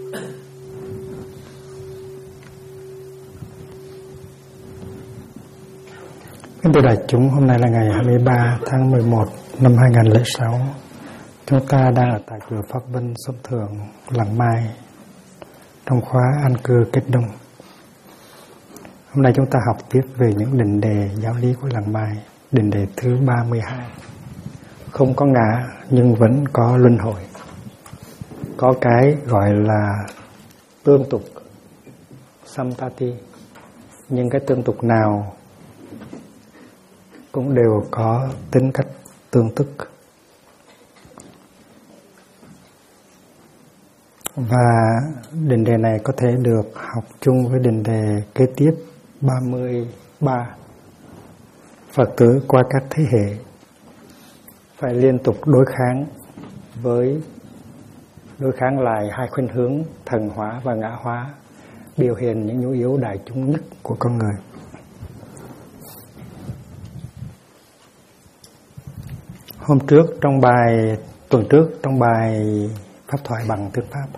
Kính thưa đại chúng, hôm nay là ngày 23 tháng 11 năm 2006. Chúng ta đang ở tại chùa Pháp Vân, Sông Thượng, Làng Mai, trong khóa an cư kết đông. Hôm nay chúng ta học tiếp về những định đề giáo lý của Làng Mai, định đề thứ 32. Không có ngã nhưng vẫn có luân hồi. Có cái gọi là tương tục, samtati, nhưng cái tương tục nào cũng đều có tính cách tương tức. Và định đề này có thể được học chung với định đề kế tiếp 33. Phật tử qua các thế hệ phải liên tục đối kháng lại hai khuynh hướng thần hóa và ngã hóa, biểu hiện những nhu yếu đại chúng nhất của con người. Tuần trước trong bài pháp thoại bằng tiếng Pháp,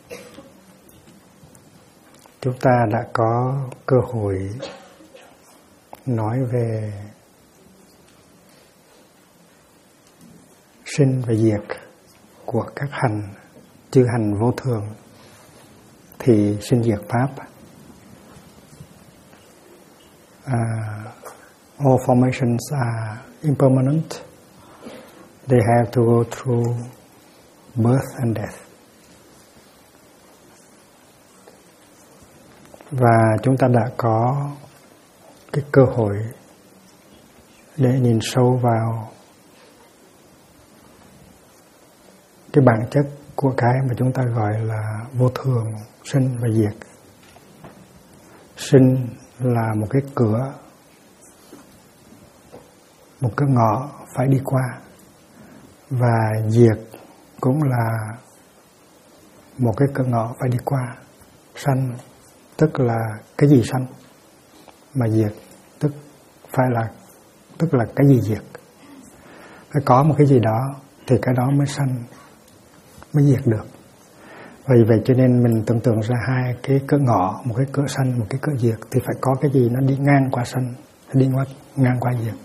chúng ta đã có cơ hội nói về sinh và diệt của các hành, chư hành vô thường thì sinh diệt pháp. All formations are impermanent. They have to go through birth and death. Và chúng ta đã có cái cơ hội để nhìn sâu vào cái bản chất của cái mà chúng ta gọi là vô thường, sinh và diệt. Sinh là một cái cửa, một cái ngõ phải đi qua, và diệt cũng là một cái cửa ngõ phải đi qua. Sanh tức là cái gì sanh, mà diệt tức là cái gì diệt. Phải có một cái gì đó thì cái đó mới sanh, mới diệt được. Vì vậy cho nên mình tưởng tượng ra hai cái cửa ngõ, một cái cửa sanh, một cái cửa diệt, thì phải có cái gì nó đi ngang qua sanh, đi ngang qua diệt.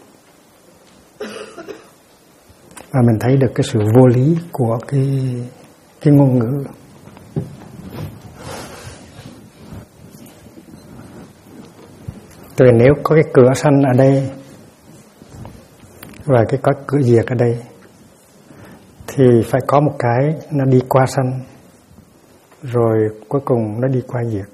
Và mình thấy được cái sự vô lý của cái ngôn ngữ. Thì nếu có cái cửa sanh ở đây và có cửa diệt ở đây, thì phải có một cái nó đi qua sanh, rồi cuối cùng nó đi qua diệt.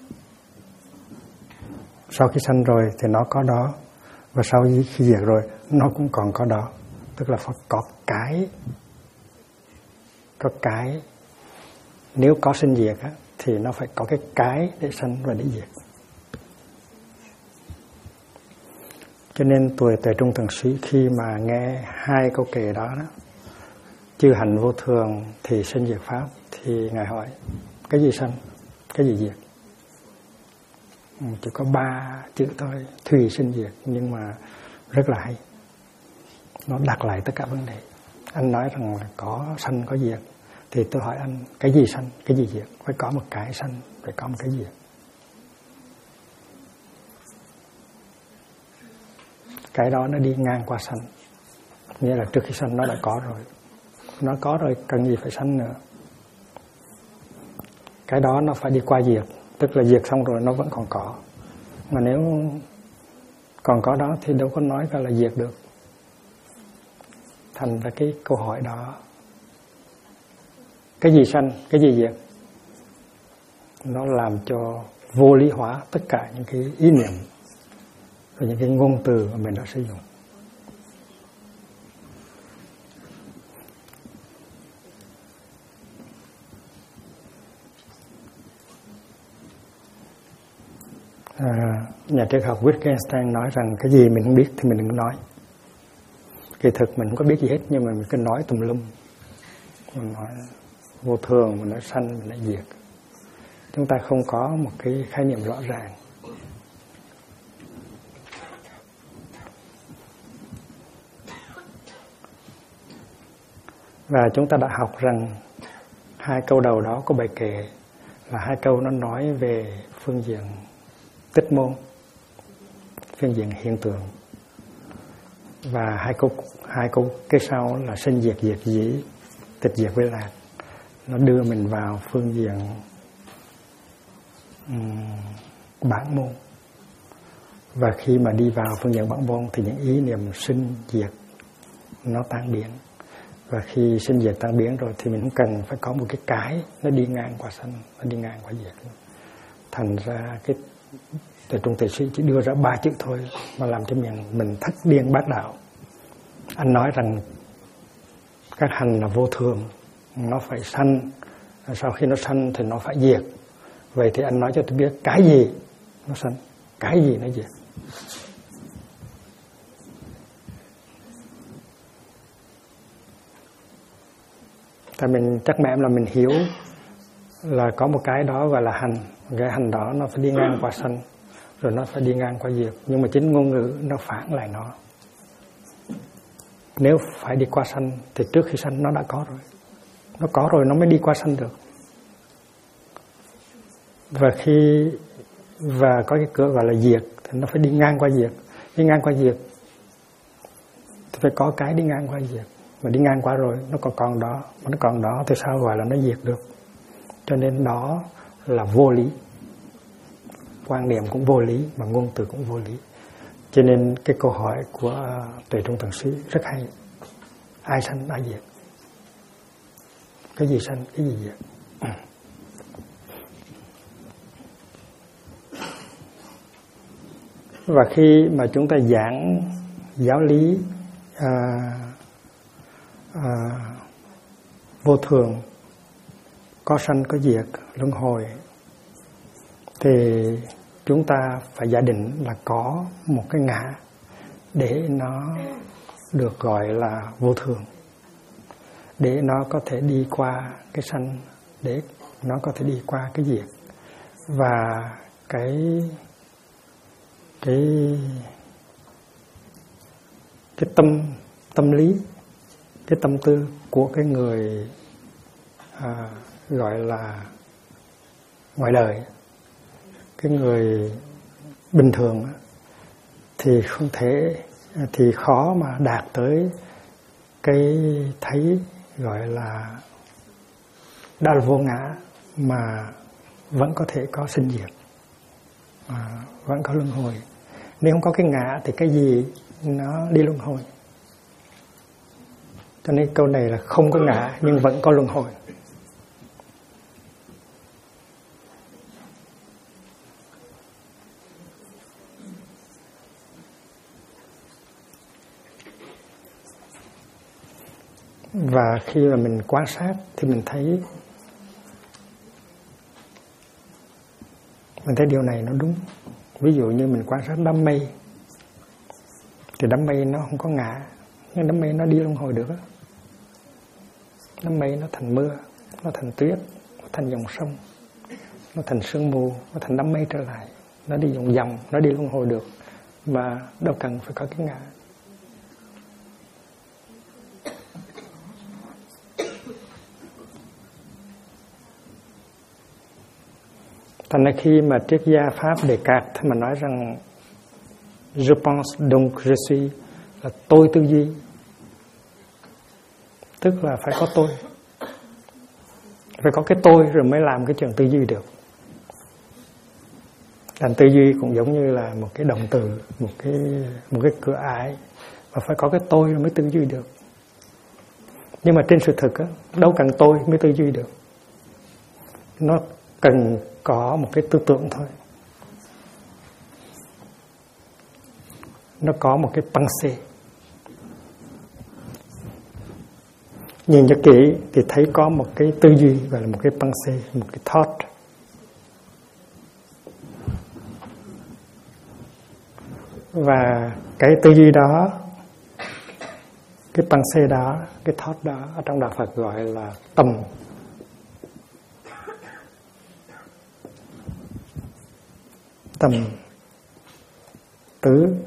Sau khi sanh rồi thì nó có đó, và sau khi diệt rồi nó cũng còn có đó. Tức là phải có cái nếu có sinh diệt á, thì nó phải có cái để sanh và để diệt. Cho nên tuổi Tuệ Trung Thượng Sĩ khi mà nghe hai câu kệ đó, chư hành vô thường thì sinh diệt pháp, thì Ngài hỏi cái gì sanh, cái gì diệt. Chỉ có 3 chữ thôi, thùy sinh diệt, nhưng mà rất là hay. Nó đặt lại tất cả vấn đề. Anh nói rằng là có sanh có diệt, thì tôi hỏi anh cái gì sanh, cái gì diệt. Phải có một cái sanh, phải có một cái diệt. Cái đó nó đi ngang qua sanh, nghĩa là trước khi sanh nó đã có rồi. Nó có rồi cần gì phải sanh nữa. Cái đó nó phải đi qua diệt, tức là diệt xong rồi nó vẫn còn có. Mà nếu còn có đó thì đâu có nói ra là diệt được. Thành ra cái câu hỏi đó, cái gì sanh, cái gì diệt, nó làm cho vô lý hóa tất cả những cái ý niệm và những cái ngôn từ mà mình đã sử dụng. Nhà triết học Wittgenstein nói rằng cái gì mình không biết thì mình đừng nói. Kỳ thực mình không có biết gì hết, nhưng mà mình cứ nói tùm lum. Mình nói vô thường, mình nói sanh, mình nói diệt. Chúng ta không có một cái khái niệm rõ ràng. Và chúng ta đã học rằng hai câu đầu đó của bài kệ là hai câu nó nói về phương diện tích môn, phương diện hiện tượng, và hai câu cái sau là sinh diệt diệt dĩ, tịch diệt với lạc, nó đưa mình vào phương diện bản môn. Và khi mà đi vào phương diện bản môn thì những ý niệm sinh diệt nó tan biến. Và khi sinh diệt tan biến rồi thì mình không cần phải có một cái nó đi ngang qua sanh, nó đi ngang qua diệt. Thành ra cái Tuệ Trung Tề Sĩ chỉ đưa ra 3 chữ thôi mà làm cho mình thất điên bát đạo. Anh nói rằng các hành là vô thường, nó phải sanh, sau khi nó sanh thì nó phải diệt. Vậy thì anh nói cho tôi biết cái gì nó sanh, cái gì nó diệt. Tại mình chắc mẹ là mình hiểu là có một cái đó gọi là hành, cái hành đó nó phải đi ngang qua sanh, rồi nó phải đi ngang qua diệt. Nhưng mà chính ngôn ngữ nó phản lại nó. Nếu phải đi qua sanh thì trước khi sanh nó đã có rồi. Nó có rồi nó mới đi qua sanh được. Và có cái cửa gọi là diệt thì nó phải đi ngang qua diệt. Đi ngang qua diệt thì phải có cái đi ngang qua diệt. Mà đi ngang qua rồi nó còn đó, mà nó còn đó thì sao gọi là nó diệt được. Cho nên đó là vô lý. Quan niệm cũng vô lý mà ngôn từ cũng vô lý. Cho nên cái câu hỏi của Tuệ Trung Thần Sĩ rất hay. Ai sanh ai diệt? Cái gì sanh, cái gì diệt? Và khi mà chúng ta giảng giáo lý vô thường, có sanh có diệt, luân hồi, thì chúng ta phải giả định là có một cái ngã để nó được gọi là vô thường, để nó có thể đi qua cái sanh, để nó có thể đi qua cái diệt. Và cái tâm lý, cái tâm tư của cái người gọi là ngoài đời, cái người bình thường thì không thể, thì khó mà đạt tới cái thấy gọi là đã là vô ngã mà vẫn có thể có sinh diệt, vẫn có luân hồi. Nếu không có cái ngã thì cái gì nó đi luân hồi. Cho nên câu này là không có ngã nhưng vẫn có luân hồi. Và khi mà mình quan sát thì mình thấy điều này nó đúng. Ví dụ như mình quan sát đám mây thì đám mây nó không có ngã, nhưng đám mây nó đi luân hồi được. Đám mây nó thành mưa, nó thành tuyết, nó thành dòng sông, nó thành sương mù, nó thành đám mây trở lại, nó đi vòng, nó đi luân hồi được mà đâu cần phải có cái ngã. Thành ra khi mà triết gia Pháp Descartes mà nói rằng je pense donc je suis, là tôi tư duy, tức là phải có tôi, phải có cái tôi rồi mới làm cái chuyện tư duy được. Thành tư duy cũng giống như là một cái động từ, một cái cửa ải, và phải có cái tôi rồi mới tư duy được. Nhưng mà trên sự thực á, đâu cần tôi mới tư duy được. Nó cần có một cái tư tưởng thôi. Nó có một cái pensée. Nhìn cho kỹ thì thấy có một cái tư duy gọi là một cái pensée, một cái thought. Và cái tư duy đó, cái pensée đó, cái thought đó ở trong đạo Phật gọi là tâm. Tâm tứ.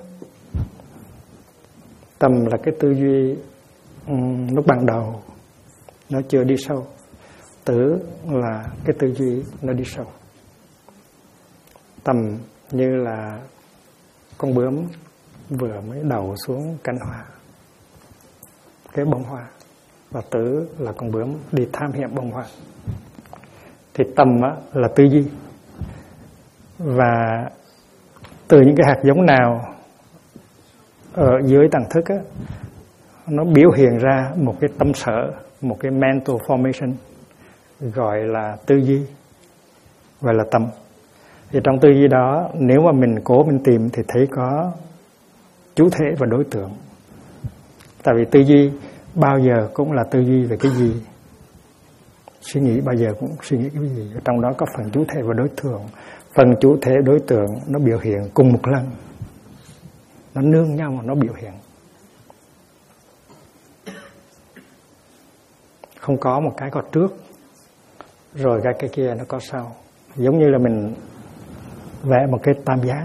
Tâm là cái tư duy lúc ban đầu, nó chưa đi sâu. tử là cái tư duy nó đi sâu. Tầm như là con bướm vừa mới đầu xuống cánh hoa, cái bông hoa, và tử là con bướm đi tham hiểm bông hoa. Thì tầm là tư duy, và từ những cái hạt giống nào ở dưới tầng thức nó biểu hiện ra một cái tâm sở, một cái mental formation gọi là tư duy, gọi là tâm. Thì trong tư duy đó, nếu mà mình cố mình tìm thì thấy có chủ thể và đối tượng. Tại vì tư duy bao giờ cũng là tư duy về cái gì, suy nghĩ bao giờ cũng suy nghĩ cái gì. Trong đó có phần chủ thể và đối tượng. Phần chủ thể đối tượng nó biểu hiện cùng một lần, nó nương nhau mà nó biểu hiện, không có một cái có trước rồi cái kia nó có sau. Giống như là mình vẽ một cái tam giác,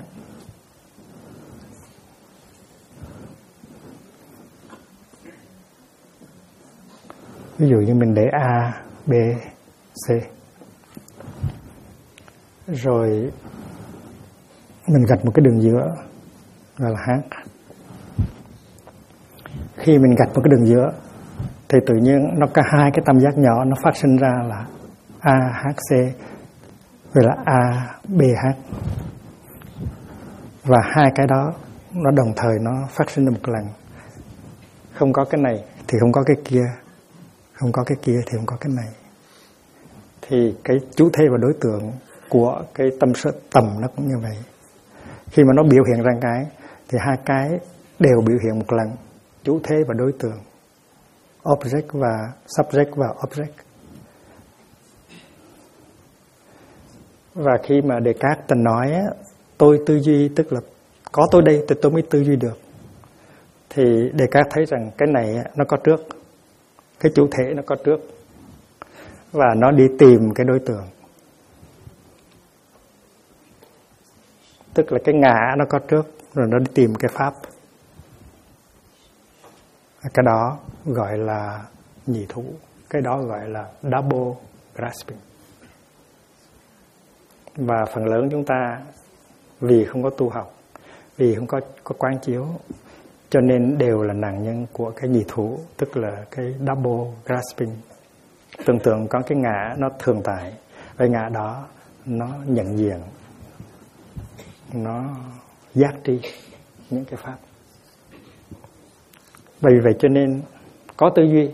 ví dụ như mình để A, B, C, rồi mình gạch một cái đường giữa gọi là H. Khi mình gạch một cái đường giữa thì tự nhiên nó có hai cái tam giác nhỏ nó phát sinh ra là AHC, gọi là ABH. Và hai cái đó nó đồng thời nó phát sinh ra một lần. Không có cái này thì không có cái kia, không có cái kia thì không có cái này. Thì cái chủ thể và đối tượng của cái tâm sở tầm nó cũng như vậy. Khi mà nó biểu hiện ra cái thì hai cái đều biểu hiện một lần, chủ thể và đối tượng, object và subject và object. Và khi mà Descartes từng nói tôi tư duy, tức là có tôi đây thì tôi mới tư duy được, thì Descartes thấy rằng cái này nó có trước, cái chủ thể nó có trước, và nó đi tìm cái đối tượng, tức là cái ngã nó có trước rồi nó đi tìm cái pháp. Cái đó gọi là nhị thủ, cái đó gọi là double grasping. Và phần lớn chúng ta vì không có tu học, vì không có quán chiếu, cho nên đều là nạn nhân của cái nhị thủ, tức là cái double grasping. Tưởng tượng có cái ngã nó thường tại, cái ngã đó nó nhận diện, nó giác tri những cái pháp. Vì vậy cho nên có tư duy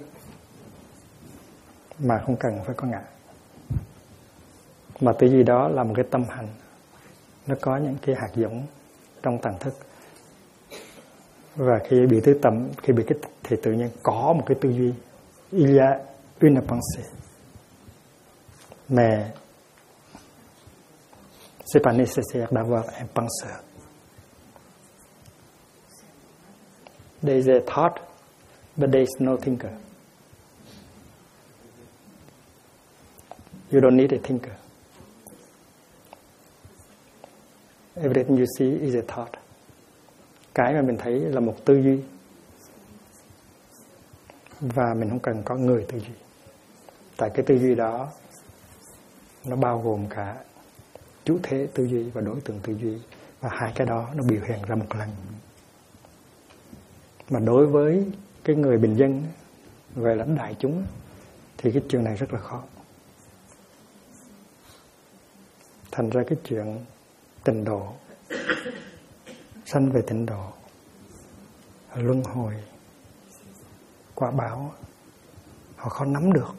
mà không cần phải có ngã. Mà tư duy đó là một cái tâm hành, nó có những cái hạt giống trong tầng thức. Và khi bị tứ tầm, khi bị kích thì tự nhiên có một cái tư duy. Il y a une pensée. Mais c'est pas nécessaire d'avoir un penseur. There is a thought, but there is no thinker. You don't need a thinker. Everything you see is a thought. Cái mà mình thấy là một tư duy, và mình không cần có người tư duy. Tại cái tư duy đó nó bao gồm cả chủ thể tư duy và đối tượng tư duy, và hai cái đó nó biểu hiện ra một lần. Mà đối với cái người bình dân, gọi là đại chúng, thì cái chuyện này rất là khó. Thành ra cái chuyện tịnh độ, sanh về tịnh độ, luân hồi, quả báo, họ khó nắm được.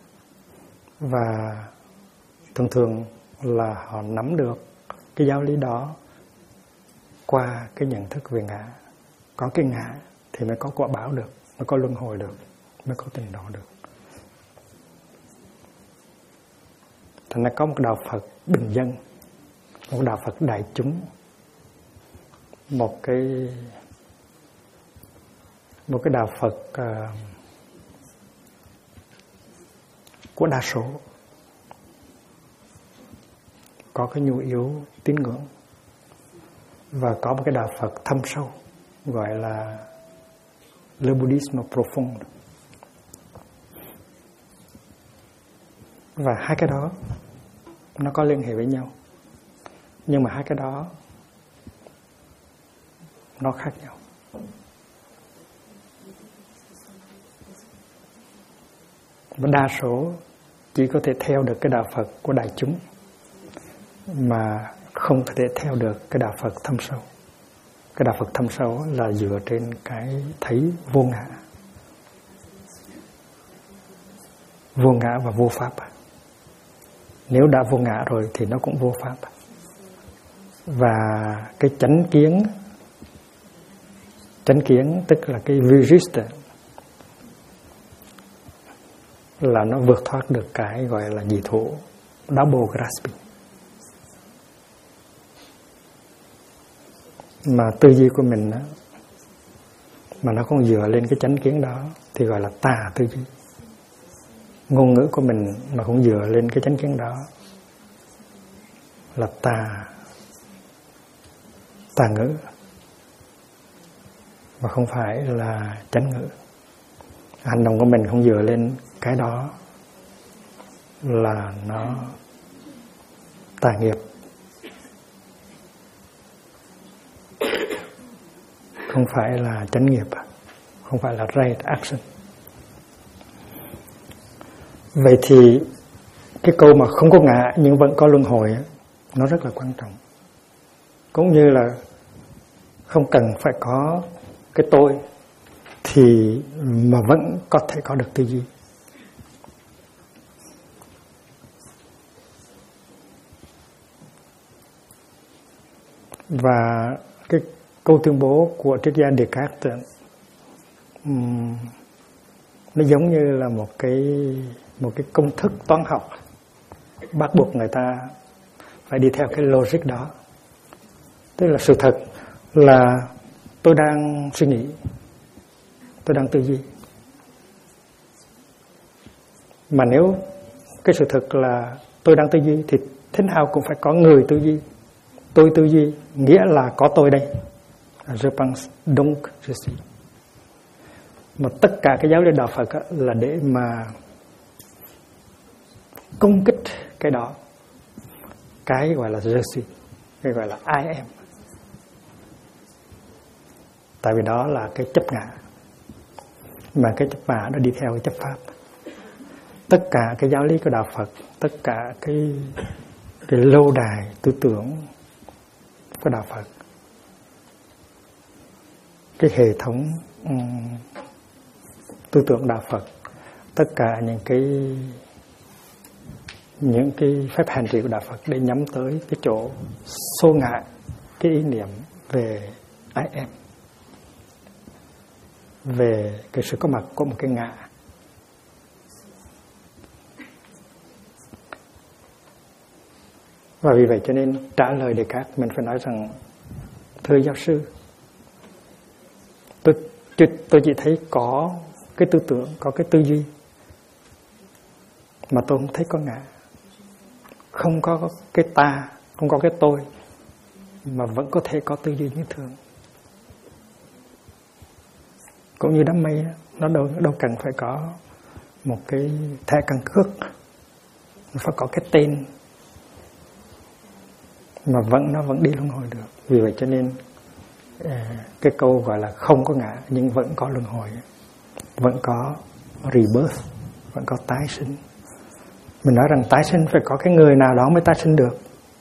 Và thường là họ nắm được cái giáo lý đó qua cái nhận thức về ngã. Có cái ngã thì mới có quả báo được, mới có luân hồi được, mới có tịnh độ được. Thành ra có một đạo Phật bình dân, một đạo Phật đại chúng, một cái đạo Phật của đa số, có cái nhu yếu tín ngưỡng, và có một cái đạo Phật thâm sâu gọi là le bouddhisme profond. Và hai cái đó nó có liên hệ với nhau, nhưng mà hai cái đó nó khác nhau. Và đa số chỉ có thể theo được cái đạo Phật của đại chúng, mà không thể theo được cái đạo Phật thâm sâu. Cái đạo Phật thâm sâu là dựa trên cái thấy vô ngã. Vô ngã và vô pháp. Nếu đã vô ngã rồi thì nó cũng vô pháp. Và cái chánh kiến tức là cái virista, là nó vượt thoát được cái gọi là dị thổ, double grasping. Mà tư duy của mình đó, mà nó không dựa lên cái chánh kiến đó thì gọi là tà tư duy. Ngôn ngữ của mình mà không dựa lên cái chánh kiến đó là tà ngữ, mà không phải là chánh ngữ. Hành động của mình không dựa lên cái đó là nó tà nghiệp, không phải là chánh nghiệp, không phải là right action. Vậy thì cái câu mà không có ngã nhưng vẫn có luân hồi nó rất là quan trọng. Cũng như là không cần phải có cái tôi thì mà vẫn có thể có được tư duy. Và cái câu tuyên bố của triết gia Descartes nó giống như là một cái công thức toán học bắt buộc người ta phải đi theo cái logic đó. Tức là sự thật là tôi đang suy nghĩ, tôi đang tư duy. Mà nếu cái sự thật là tôi đang tư duy thì thế nào cũng phải có người tư duy. Tôi tư duy nghĩa là có tôi đây. Je pense donc je suis. Mà tất cả cái giáo lý đạo Phật là để mà công kích cái đó, cái gọi là je suis, cái gọi là I am. Tại vì đó là cái chấp ngã, mà cái chấp ngã nó đi theo cái chấp pháp. Tất cả cái giáo lý của đạo Phật, tất cả cái lâu đài tư tưởng của đạo Phật, cái hệ thống tư tưởng đạo Phật, tất cả những cái phép hành trì của đạo Phật để nhắm tới cái chỗ xô ngã cái ý niệm về I am, về cái sự có mặt của một cái ngã. Và vì vậy cho nên trả lời Descartes mình phải nói rằng thưa giáo sư, tôi chỉ thấy có cái tư tưởng, có cái tư duy, mà tôi không thấy có ngã, không có cái ta, không có cái tôi, mà vẫn có thể có tư duy như thường. Cũng như đám mây, nó đâu cần phải có một cái thẻ căn cước, nó phải có cái tên, mà nó vẫn đi luân hồi được. Vì vậy cho nên cái câu gọi là không có ngã nhưng vẫn có luân hồi, vẫn có rebirth, vẫn có tái sinh. Mình nói rằng tái sinh phải có cái người nào đó mới tái sinh được,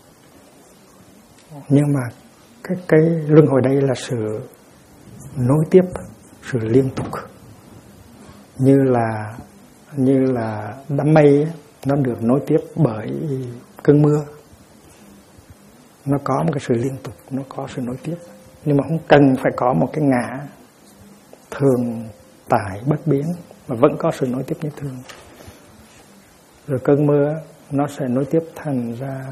nhưng mà cái luân hồi đây là sự nối tiếp, sự liên tục, như là đám mây nó được nối tiếp bởi cơn mưa. Nó có một cái sự liên tục, nó có sự nối tiếp, nhưng mà không cần phải có một cái ngã thường tại bất biến, mà vẫn có sự nối tiếp như thường. Rồi cơn mưa nó sẽ nối tiếp thành ra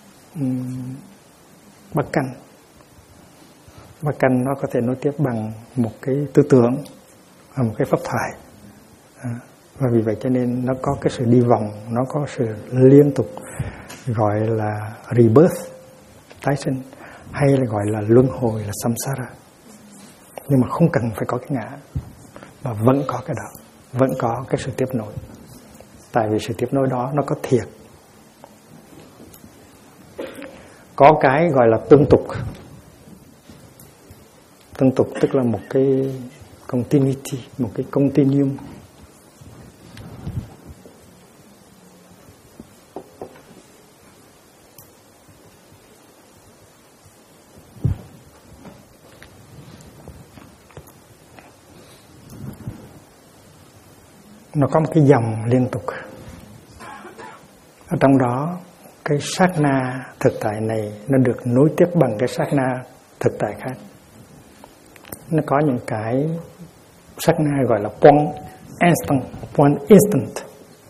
bắc canh. Bắc canh nó có thể nối tiếp bằng một cái tư tưởng, một cái pháp thoại. Và vì vậy cho nên nó có cái sự đi vòng, nó có sự liên tục, gọi là rebirth, tái sinh, hay là gọi là luân hồi, là samsara. Nhưng mà không cần phải có cái ngã, mà vẫn có cái đó, vẫn có cái sự tiếp nối. Tại vì sự tiếp nối đó nó có thiệt. Có cái gọi là tương tục. Tương tục tức là một cái continuity, một cái continuum. Nó có một cái dòng liên tục. Ở trong đó cái sát na thực tại này nó được nối tiếp bằng cái sát na thực tại khác. Nó có những cái sát na gọi là point instant.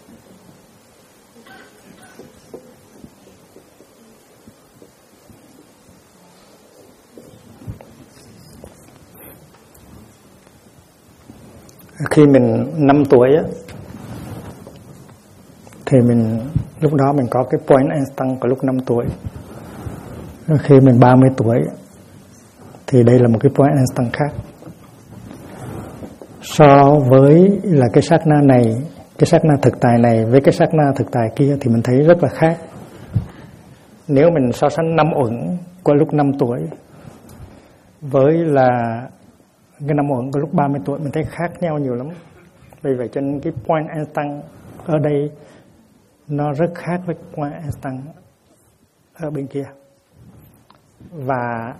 Khi mình 5 tuổi á, thì lúc đó mình có cái point instant của lúc 5 tuổi. Khi mình 30 tuổi thì đây là một cái point instant khác. So với là cái sát na này, cái sát na thực tại này với cái sát na thực tại kia thì mình thấy rất là khác. Nếu mình so sánh 5 uẩn của lúc 5 tuổi với là cái 5 uẩn của lúc 30 tuổi, mình thấy khác nhau nhiều lắm. Vì vậy cho nên cái point instant ở đây nó rất khác với point instant ở bên kia. Và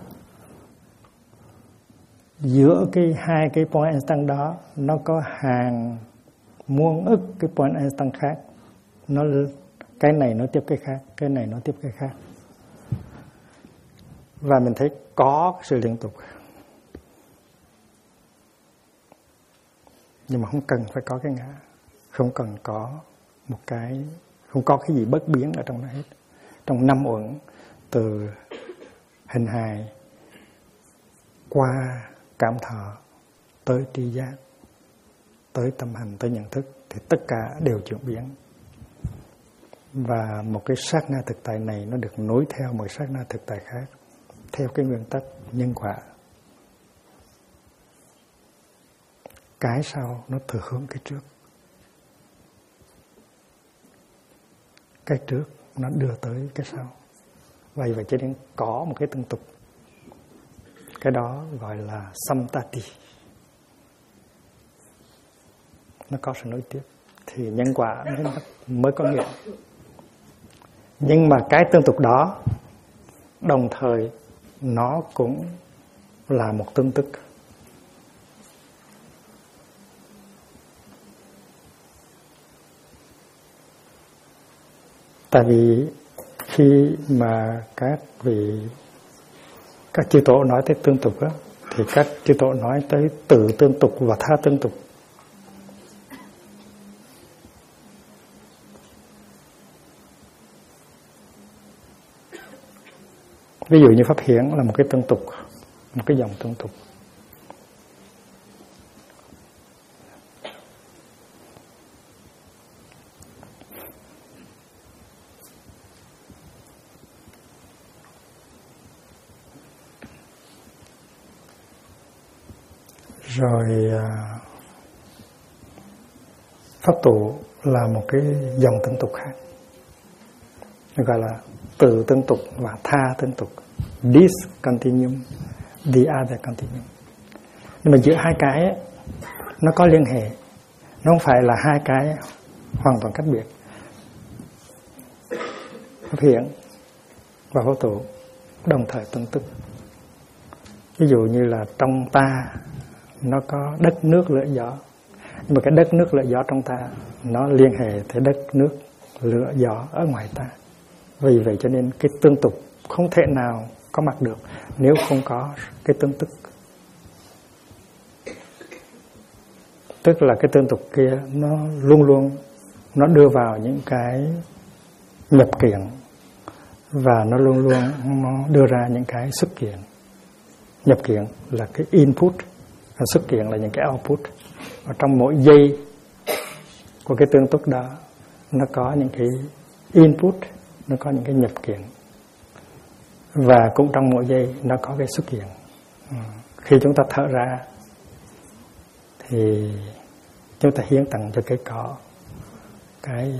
giữa hai cái point instant đó nó có hàng muôn ức cái point instant khác. Cái này nó tiếp cái khác, cái này nó tiếp cái khác. Và mình thấy có sự liên tục. Nhưng mà không cần phải có cái ngã, không cần có một cái, không có cái gì bất biến ở trong đó hết. Trong 5 uẩn, từ hình hài qua cảm thọ tới tri giác, tới tâm hành, tới nhận thức, thì tất cả đều chuyển biến. Và một cái sát na thực tại này nó được nối theo một sát na thực tại khác, theo cái nguyên tắc nhân quả. Cái sau nó thừa hưởng cái trước, cái trước nó đưa tới cái sau. Vậy cho nên có một cái tương tục. Cái đó gọi là samtati. Nó có sự nối tiếp thì nhân quả mới có nghĩa. Nhưng mà cái tương tục đó đồng thời nó cũng là một tương tức. Tại vì khi mà các chư tổ nói tới tương tục đó, thì các chư tổ nói tới tự tương tục và tha tương tục. Ví dụ như pháp hiển là một cái tương tục, một cái dòng tương tục. Rồi pháp tụ là một cái dòng tương tục khác, gọi là từ tương tục và tha tương tục. This continuum, the other continuum. Nhưng mà giữa hai cái ấy, nó có liên hệ, nó không phải là hai cái hoàn toàn cách biệt. Pháp hiển và pháp tụ đồng thời tương tức. Ví dụ như là trong ta nó có đất nước lửa gió, nhưng mà cái đất nước lửa gió trong ta nó liên hệ tới đất nước lửa gió ở ngoài ta. Vì vậy cho nên cái tương tục không thể nào có mặt được nếu không có cái tương tức. Tức là cái tương tục kia nó luôn luôn nó đưa vào những cái nhập kiện, và nó luôn luôn nó đưa ra những cái xuất kiện. Nhập kiện là cái input, và xuất kiện là những cái output. Và trong mỗi giây của cái tương tức đó nó có những cái input, nó có những cái nhập kiện, và cũng trong mỗi giây nó có cái xuất hiện. Khi chúng ta thở ra thì chúng ta hiến tặng cho cây cỏ, cái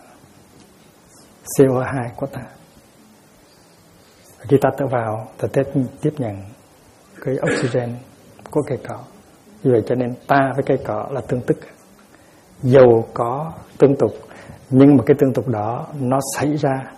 CO2 của ta. Khi ta tự vào, ta tiếp nhận cái oxygen của cây cỏ. Vì vậy cho nên ta với cây cỏ là tương tức. Dầu có tương tục, nhưng mà cái tương tục đó nó xảy ra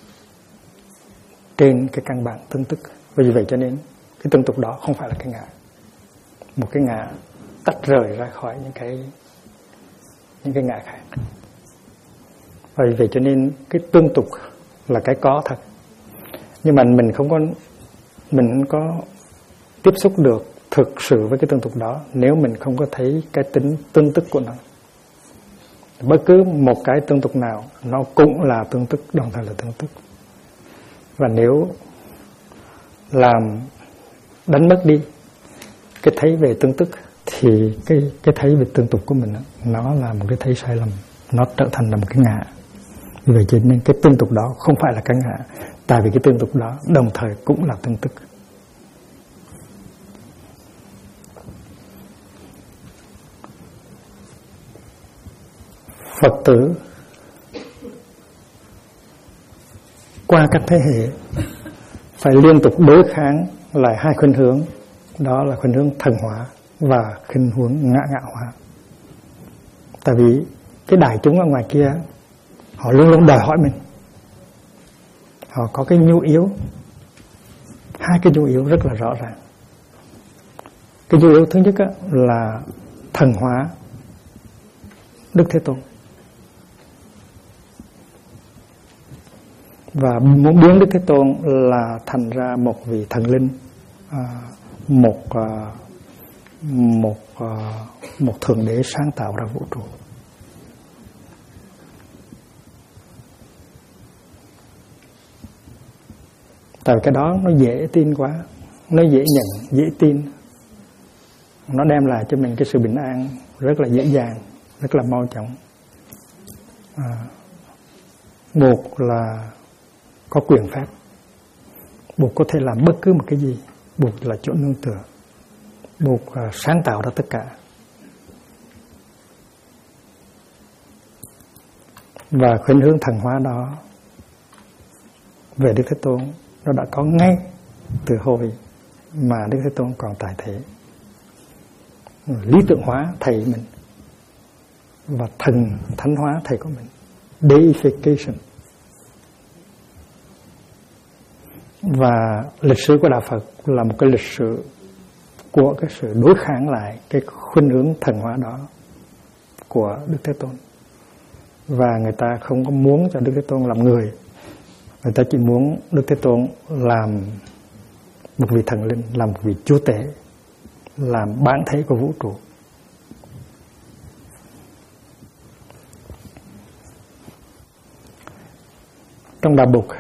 trên cái căn bản tương tức. Vì vậy cho nên cái tương tục đó không phải là cái ngã. Một cái ngã tách rời ra khỏi những cái ngã khác. Vì vậy cho nên cái tương tục là cái có thật. Nhưng mà mình không có tiếp xúc được thực sự với cái tương tục đó nếu mình không có thấy cái tính tương tức của nó. Bất cứ một cái tương tục nào nó cũng là tương tức, đồng thời là tương tức. Và nếu làm đánh mất đi cái thấy về tương tức thì cái thấy về tương tục của mình nó là một cái thấy sai lầm, nó trở thành là một cái ngã. Vì vậy cho nên cái tương tục đó không phải là cái ngã, tại vì cái tương tục đó đồng thời cũng là tương tức. Phật tử qua các thế hệ phải liên tục đối kháng lại hai khuynh hướng, đó là khuynh hướng thần hóa và khuynh hướng ngã hóa. Tại vì cái đại chúng ở ngoài kia họ luôn luôn đòi hỏi mình, họ có cái nhu yếu, hai cái nhu yếu rất là rõ ràng. Cái nhu yếu thứ nhất là thần hóa Đức Thế Tôn, và muốn biến Đức Thế Tôn là thành ra một vị thần linh, một thượng đế sáng tạo ra vũ trụ. Tại cái đó nó dễ tin quá, nó dễ nhận, dễ tin, nó đem lại cho mình cái sự bình an rất là dễ dàng, rất là mau chóng. Một là có quyền phép, Bụt có thể làm bất cứ một cái gì, Bụt là chỗ nương tựa, Bụt sáng tạo ra tất cả. Và khuynh hướng thần hóa đó về Đức Thế Tôn nó đã có ngay từ hồi mà Đức Thế Tôn còn tại thế. Lý tưởng hóa thầy mình và thần thánh hóa thầy của mình, deification. Và lịch sử của Đạo Phật là một cái lịch sử của cái sự đối kháng lại cái khuynh hướng thần hóa đó của Đức Thế Tôn. Và người ta không có muốn cho Đức Thế Tôn làm người, người ta chỉ muốn Đức Thế Tôn làm một vị thần linh, làm một vị chúa tể, làm bản thể của vũ trụ. Trong Đạo Bụt,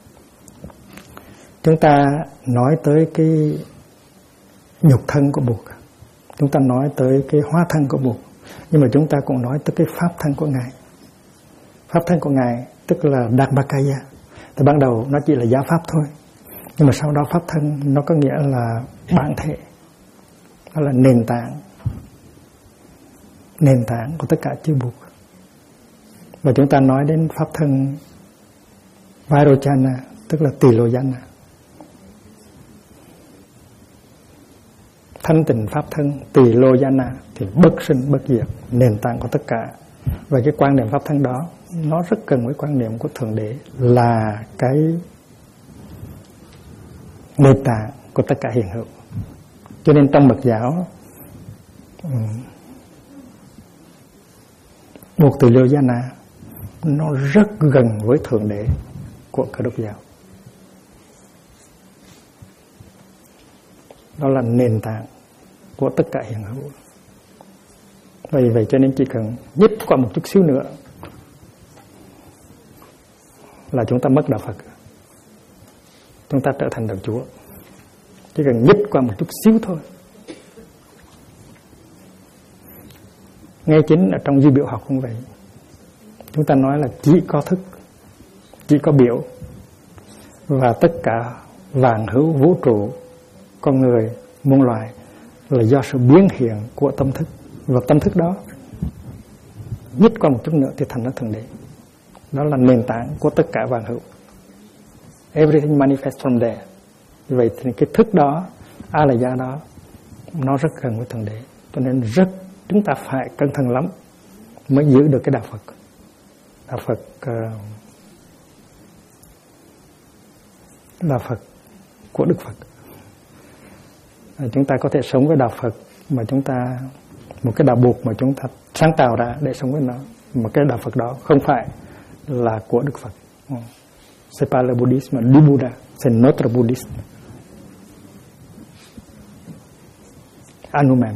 chúng ta nói tới cái nhục thân của Bụt, chúng ta nói tới cái hóa thân của Bụt, nhưng mà chúng ta cũng nói tới cái pháp thân của Ngài. Pháp thân của Ngài tức là Dharmakaya. Từ ban đầu nó chỉ là giáo pháp thôi, nhưng mà sau đó pháp thân nó có nghĩa là bản thể, đó là nền tảng của tất cả chư Bụt. Và chúng ta nói đến pháp thân Vairochana, tức là Tỳ Lô Danh, thanh tịnh pháp thân Tỳ Lô Jana thì bất sinh bất diệt, nền tảng của tất cả. Và cái quan niệm pháp thân đó nó rất gần với quan niệm của Thượng Đế là cái nền tảng của tất cả hiện hữu. Cho nên trong Mật giáo, Bụt Tỳ Lô Jana nó rất gần với Thượng Đế của Cơ Đốc giáo. Đó là nền tảng của tất cả hiện hữu. Vì vậy cho nên chỉ cần nhích qua một chút xíu nữa là chúng ta mất Đạo Phật, chúng ta trở thành Đạo Chúa. Chỉ cần nhích qua một chút xíu thôi. Ngay chính ở trong duy biểu học cũng vậy. Chúng ta nói là chỉ có thức, chỉ có biểu, và tất cả vạn hữu vũ trụ, con người, muôn loài là do sự biến hiện của tâm thức. Và tâm thức đó nhích qua một chút nữa thì thành ra Thượng Đế. Đó là nền tảng của tất cả vạn hữu. Everything manifests from there. Vì vậy thì cái thức đó, A La Gia đó, nó rất gần với Thượng Đế. Cho nên chúng ta phải cẩn thận lắm mới giữ được cái đạo Phật. Đạo Phật của Đức Phật. Chúng ta có thể sống với đạo Phật mà chúng ta, một cái đạo buộc mà chúng ta sáng tạo ra để sống với nó, mà cái đạo Phật đó không phải là của Đức Phật. C'est pas le bouddhisme du Bouddha, c'est notre bouddhisme. À nous-mêmes.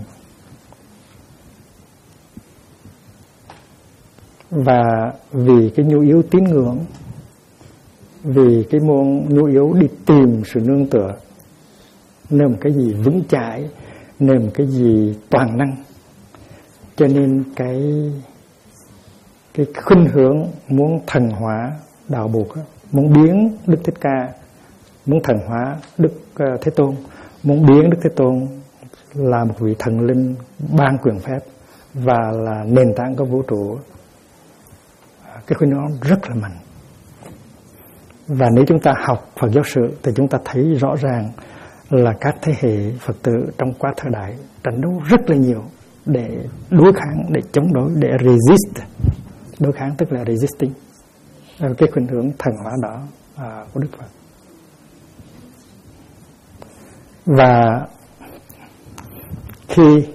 Và vì cái nhu yếu tín ngưỡng, vì cái nhu yếu đi tìm sự nương tựa, nơi một cái gì vững chãi, nơi một cái gì toàn năng, cho nên cái khuynh hướng muốn thần hóa đạo buộc, muốn biến Đức Thích Ca, muốn thần hóa Đức Thế Tôn, muốn biến Đức Thế Tôn là một vị thần linh ban quyền phép và là nền tảng của vũ trụ. Cái khuynh hướng rất là mạnh. Và nếu chúng ta học Phật giáo sự thì chúng ta thấy rõ ràng là các thế hệ Phật tử trong quá thời đại tranh đấu rất là nhiều để đối kháng, để chống đối, để resist. Đối kháng tức là resisting cái khuynh hướng thần hóa đó của Đức Phật. Và khi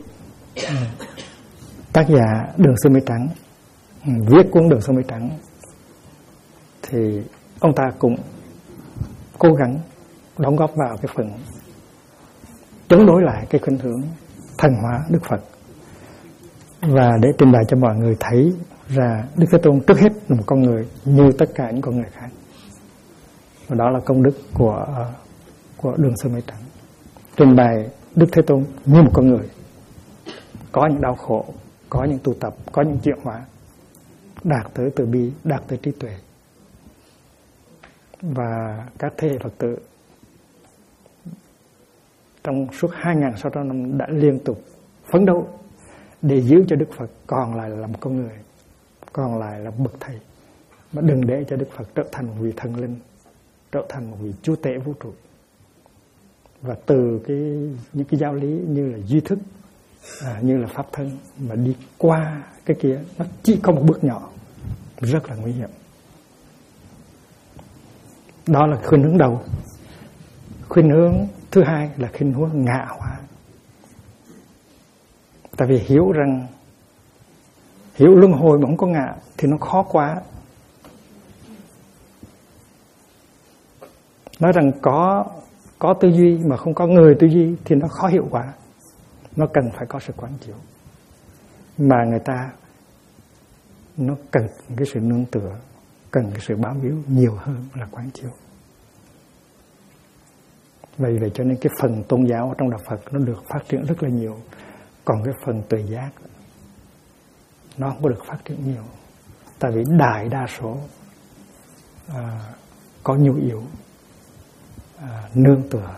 tác giả Đường Sư Mây Trắng viết cuốn Đường Sư Mây Trắng thì ông ta cũng cố gắng đóng góp vào cái phần chống đối lại cái khuynh hướng thần hóa Đức Phật, và để trình bày cho mọi người thấy ra Đức Thế Tôn trước hết là một con người như tất cả những con người khác. Và đó là công đức của Đường Sư Mây Trắng, trình bày Đức Thế Tôn như một con người, có những đau khổ, có những tu tập, có những chuyển hóa, đạt tới từ bi, đạt tới trí tuệ. Và các thế hệ Phật tử trong suốt 2.600 năm đã liên tục phấn đấu để giữ cho Đức Phật còn lại là một con người, còn lại là một bậc thầy, mà đừng để cho Đức Phật trở thành một vị thần linh, trở thành một vị chúa tể vũ trụ. Và từ những cái giáo lý như là duy thức, như là pháp thân mà đi qua cái kia, nó chỉ có một bước nhỏ, rất là nguy hiểm. Đó là khuynh hướng đầu. Khuynh hướng thứ hai là khuynh hướng ngạ hóa. Tại vì hiểu luân hồi mà không có ngạ thì nó khó quá. Nói rằng có tư duy mà không có người tư duy thì nó khó hiểu quá. Nó cần phải có sự quán chiếu. Mà người ta nó cần cái sự nương tựa, cần cái sự bám víu nhiều hơn là quán chiếu. Vậy cho nên cái phần tôn giáo trong đạo Phật nó được phát triển rất là nhiều. Còn cái phần tuệ giác nó không có được phát triển nhiều. Tại vì đại đa số có nhu yếu nương tựa.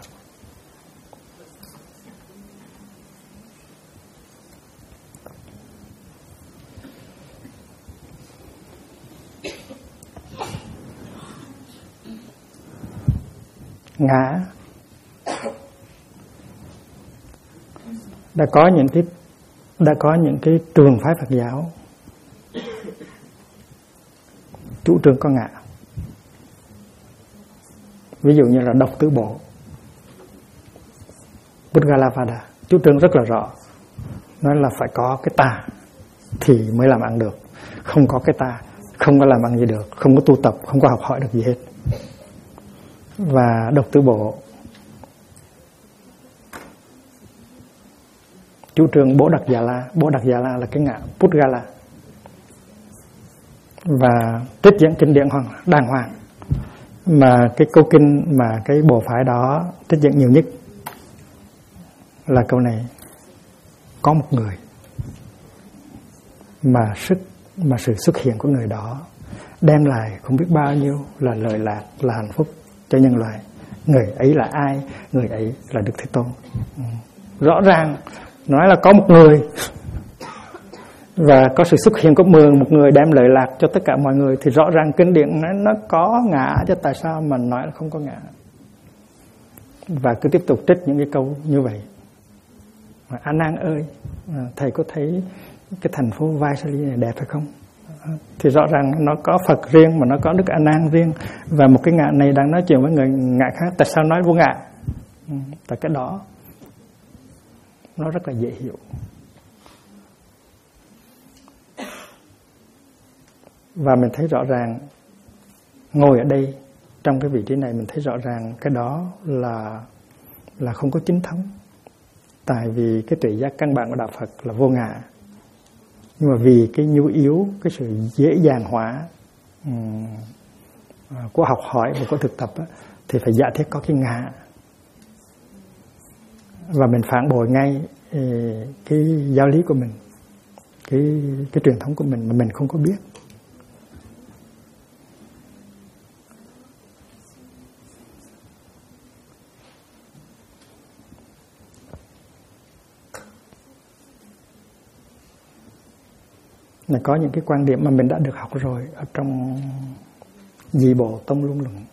Ngã đã có những cái trường phái Phật giáo chủ trương có ngã. Ví dụ như là Độc Tứ Bộ, Buddhalavada chủ trương rất là rõ, nói là phải có cái ta thì mới làm ăn được, không có cái ta không có làm ăn gì được, không có tu tập, không có học hỏi được gì hết. Và Độc Tứ Bộ chủ trương Bố Đặc Già La là cái ngã Pudgala, và trích dẫn kinh điển đàng hoàng. Mà cái câu kinh mà cái bộ phái đó trích dẫn nhiều nhất là câu này: có một người mà sự xuất hiện của người đó đem lại không biết bao nhiêu là lợi lạc, là hạnh phúc cho nhân loại. Người ấy là ai? Người ấy là Đức Thế Tôn. Rõ ràng nói là có một người và có sự xuất hiện của một người đem lợi lạc cho tất cả mọi người, thì rõ ràng kinh điển nó có ngã, chứ tại sao mà nói là không có ngã. Và cứ tiếp tục trích những cái câu như vậy. A Nan ơi, thầy có thấy cái thành phố Vaisali này đẹp hay không? Thì rõ ràng nó có Phật riêng mà nó có Đức A Nan riêng, và một cái ngã này đang nói chuyện với người ngã khác. Tại sao nói vô ngã? Tại cái đó nó rất là dễ hiểu. Và mình thấy rõ ràng ngồi ở đây trong cái vị trí này, mình thấy rõ ràng cái đó là không có chính thống. Tại vì cái tuệ giác căn bản của đạo Phật là vô ngã. Nhưng mà vì cái nhu yếu, cái sự dễ dàng hóa của học hỏi và của thực tập á, thì phải giả thiết có cái ngã. Và mình phản bội ngay cái giáo lý của mình, cái truyền thống của mình mà mình không có biết. Là có những cái quan điểm mà mình đã được học rồi ở trong Dị Bộ Tông Luân Luận.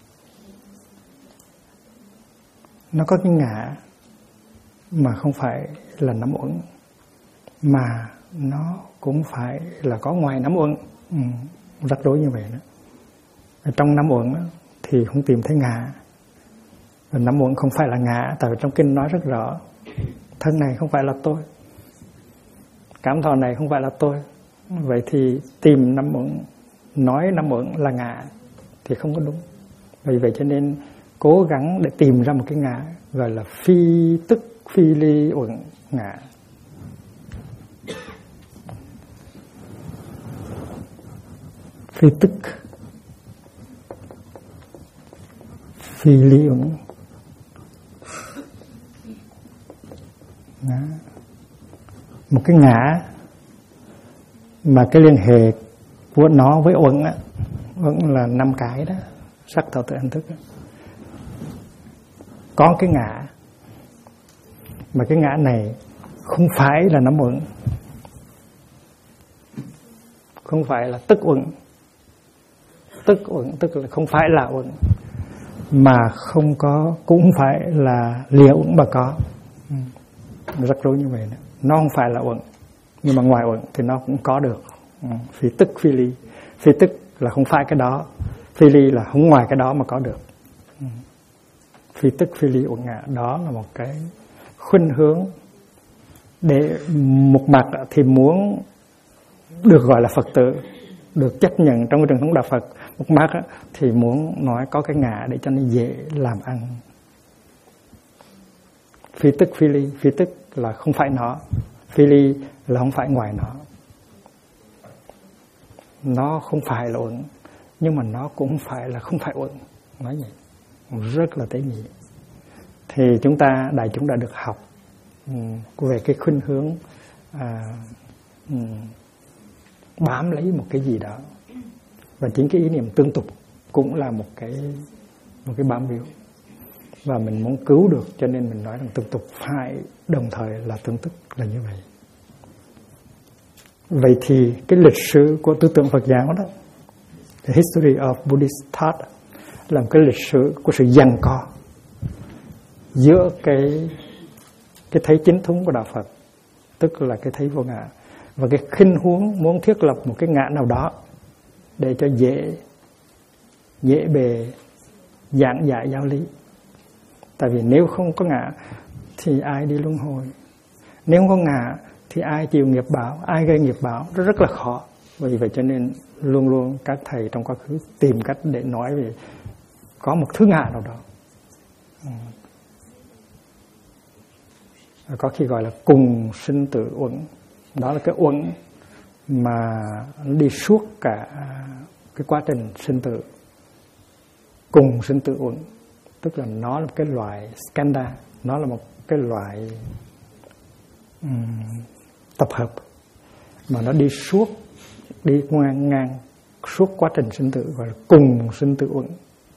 Nó có cái ngã mà không phải là nắm uẩn, mà nó cũng phải là có ngoài nắm uẩn. Rắc rối như vậy đó. Ở trong nắm uẩn thì không tìm thấy ngã. Và nắm uẩn không phải là ngã, tại vì trong kinh nói rất rõ, thân này không phải là tôi, cảm thọ này không phải là tôi. Vậy thì tìm nắm uẩn, nói nắm uẩn là ngã thì không có đúng. Vì vậy cho nên cố gắng để tìm ra một cái ngã gọi là phi tức phi ly uẩn ngã. Phi tức phi ly uẩn. Đó. Một cái ngã mà cái liên hệ của nó với uẩn á, uẩn là 5 cái đó, sắc thọ tưởng hành thức đó. Có cái ngã mà cái ngã này không phải là nắm uẩn, không phải là tức uẩn. Tức uẩn tức là không phải là uẩn, mà không có, cũng không phải là lìa uẩn mà có. Rắc rối như vậy đó. Nó không phải là uẩn, nhưng mà ngoài uẩn thì nó cũng có được. Phi tức phi ly. Phi tức là không phải cái đó, phi ly là không ngoài cái đó mà có được. Phi tức phi ly uẩn ngã, đó là một cái khuynh hướng để một mặt thì muốn được gọi là Phật tử, được chấp nhận trong cái truyền thống đạo Phật, một mặt thì muốn nói có cái ngã để cho nó dễ làm ăn. Phi tức phi ly, phi tức là không phải nó, phi ly là không phải ngoài nó. Nó không phải là uẩn, nhưng mà nó cũng phải là không phải uẩn. Nói vậy rất là tế nhị. Thì chúng ta, đại chúng đã được học về cái khuynh hướng bám lấy một cái gì đó, và chính cái ý niệm tương tục cũng là một cái bám víu, và mình muốn cứu được, cho nên mình nói rằng tương tục phải đồng thời là tương tức, là như vậy. Vậy thì cái lịch sử của tư tưởng Phật giáo đó, the history of Buddhist thought, là một cái lịch sử của sự giằng co giữa cái thấy chính thống của đạo Phật, tức là cái thấy vô ngã, và cái khinh huống muốn thiết lập một cái ngã nào đó để cho dễ bề giảng giải giáo lý. Tại vì nếu không có ngã thì ai đi luân hồi, nếu không có ngã thì ai chịu nghiệp báo, ai gây nghiệp báo, nó rất là khó. Vì vậy cho nên luôn luôn các thầy trong quá khứ tìm cách để nói về có một thứ ngã nào đó. Có khi gọi là cùng sinh tử uẩn. Đó là cái uẩn mà nó đi suốt cả cái quá trình sinh tử. Cùng sinh tử uẩn, tức là nó là một cái loại skanda, nó là một cái loại tập hợp mà nó đi suốt, đi ngang suốt quá trình sinh tử, gọi là cùng sinh tử uẩn.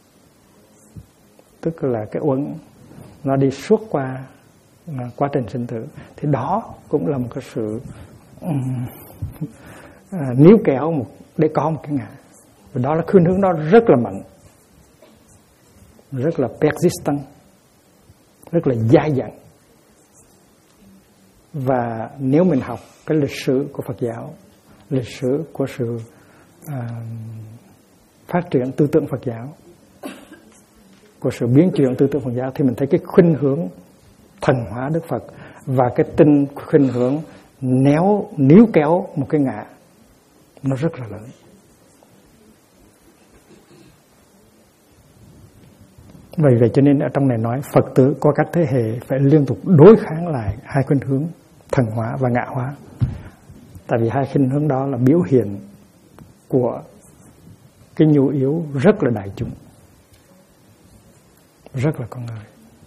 Tức là cái uẩn nó đi suốt qua quá trình sinh tử. Thì đó cũng là một cái sự níu kéo để có một cái ngã. Và đó là khuynh hướng đó rất là mạnh, rất là persistent, rất là dai dẳng. Và nếu mình học cái lịch sử của Phật giáo, lịch sử của sự phát triển tư tưởng Phật giáo, của sự biến chuyển tư tưởng Phật giáo, thì mình thấy cái khuynh hướng thần hóa Đức Phật và cái khuynh hướng níu kéo một cái ngã nó rất là lớn. Vậy cho nên ở trong này nói Phật tử có các thế hệ phải liên tục đối kháng lại hai khuynh hướng thần hóa và ngã hóa. Tại vì hai khuynh hướng đó là biểu hiện của cái nhu yếu rất là đại chúng, rất là con người.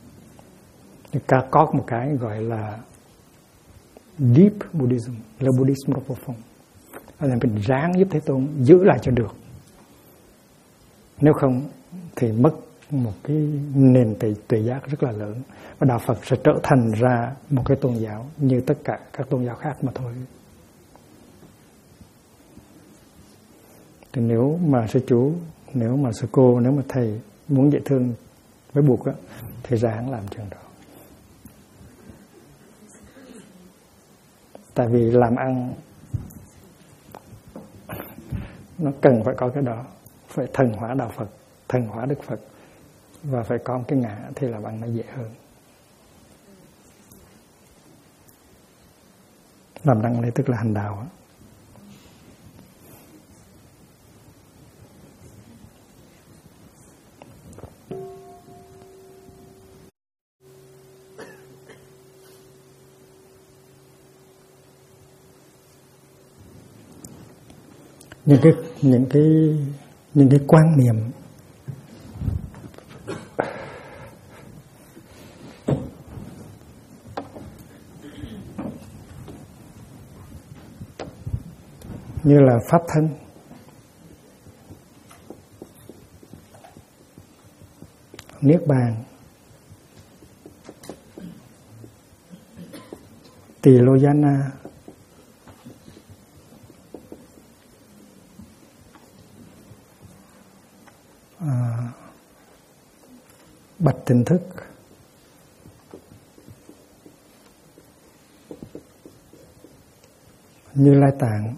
Có một cái gọi là Deep Buddhism, là Buddhism rất profound, là mình ráng giúp Thế Tôn giữ lại cho được. Nếu không thì mất một cái nền tuệ giác rất là lớn, và đạo Phật sẽ trở thành ra một cái tôn giáo như tất cả các tôn giáo khác mà thôi. Thì nếu mà sư chú, nếu mà sư cô, nếu mà thầy muốn dễ thương với buộc á, thì ráng làm chuyện đó. Tại vì làm ăn nó cần phải có cái đó, phải thần hóa đạo Phật, thần hóa Đức Phật, và phải có một cái ngã thì làm ăn nó dễ hơn. Làm đăng đây tức là hành đạo á. Những cái quan niệm như là pháp thân, niết bàn, tỳ lô giá na, bạch tỉnh thức, Như Lai Tạng,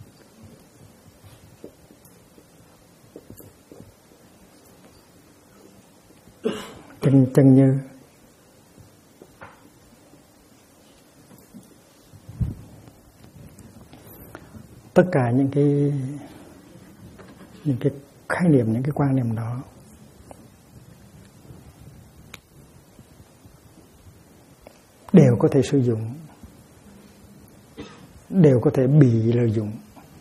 chân như, tất cả những cái khái niệm, những cái quan niệm đó đều có thể sử dụng, đều có thể bị lợi dụng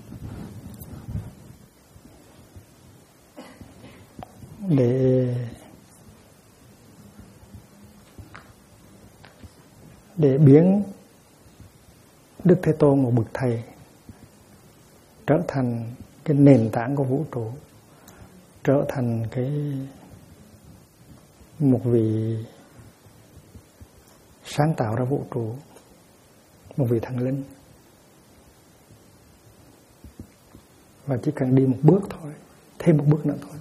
để biến Đức Thế Tôn, một bậc thầy, trở thành cái nền tảng của vũ trụ, trở thành một vị sáng tạo ra vũ trụ, một vị thần linh. Và chỉ cần đi một bước thôi, thêm một bước nữa thôi,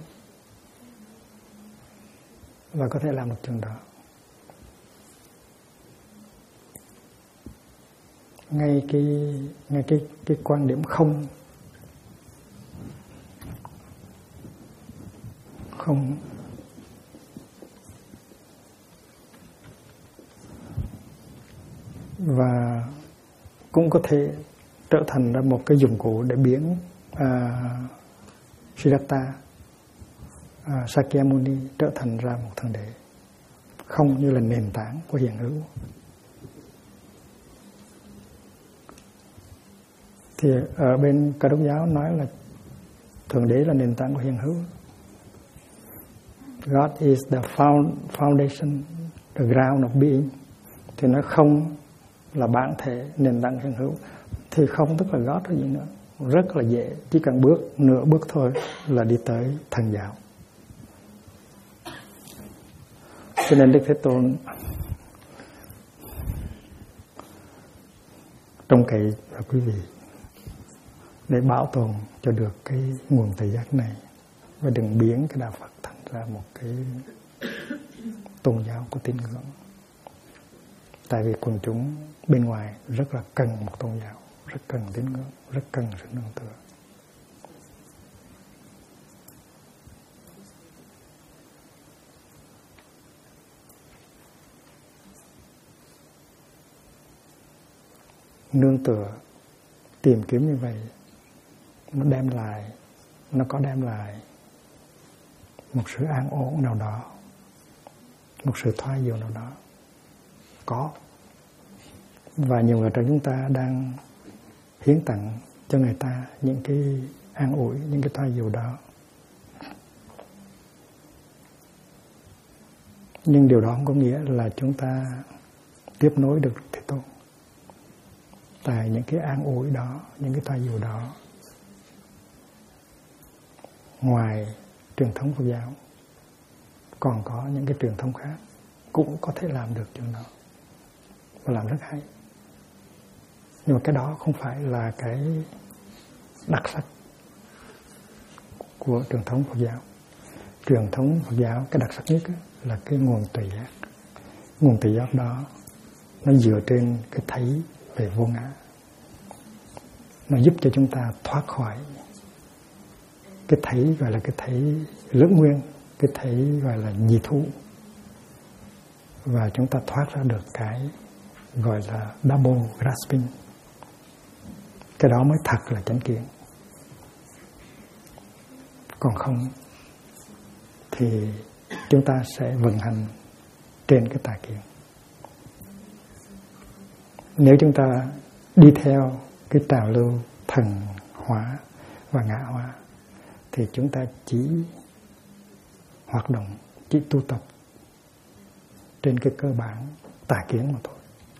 và có thể làm được chuyện đó. Ngay cái quan điểm không và cũng có thể trở thành ra một cái dụng cụ để biến Siddhartha Sakyamuni trở thành ra một thượng đế, không như là nền tảng của hiện hữu. Thì ở bên Cơ Đốc giáo nói là thượng đế là nền tảng của hiện hữu. God is the foundation, the ground of being. Thì nó không là bản thể, nền tảng hiện hữu. Thì không tức là God là gì nữa. Rất là dễ, chỉ cần nửa bước thôi là đi tới thần giáo. Cho nên Đức Thế Tôn trông cậy vào quý vị. để bảo tồn cho được cái nguồn tự giác này, và đừng biến cái đạo Phật thành ra một cái tôn giáo của tín ngưỡng. Tại vì quần chúng bên ngoài rất là cần một tôn giáo, rất cần tín ngưỡng, rất cần sự nương tựa. Nương tựa, tìm kiếm như vậy, nó có đem lại một sự an ổn nào đó, một sự thoái dụ nào đó. Có. Và nhiều người trong chúng ta đang hiến tặng cho người ta những cái an ủi, những cái thoái dụ đó. Nhưng điều đó không có nghĩa là chúng ta tiếp nối được Thế Tôn. Tại những cái an ủi đó, những cái thoái dụ đó, ngoài truyền thống Phật giáo, còn có những cái truyền thống khác cũng có thể làm được chuyện đó, và làm rất hay. Nhưng mà cái đó không phải là cái đặc sắc của truyền thống Phật giáo. Truyền thống Phật giáo, cái đặc sắc nhất là cái nguồn tuệ giác. Nguồn tuệ giác đó nó dựa trên cái thấy về vô ngã. Nó giúp cho chúng ta thoát khỏi cái thấy gọi là cái thấy lưỡng nguyên, cái thấy gọi là nhị thú, và chúng ta thoát ra được cái gọi là double grasping. Cái đó mới thật là chánh kiến. Còn không thì chúng ta sẽ vận hành trên cái tà kiến. Nếu chúng ta đi theo cái trào lưu thần hóa và ngã hóa thì chúng ta chỉ hoạt động, chỉ tu tập trên cái cơ bản tà kiến mà thôi.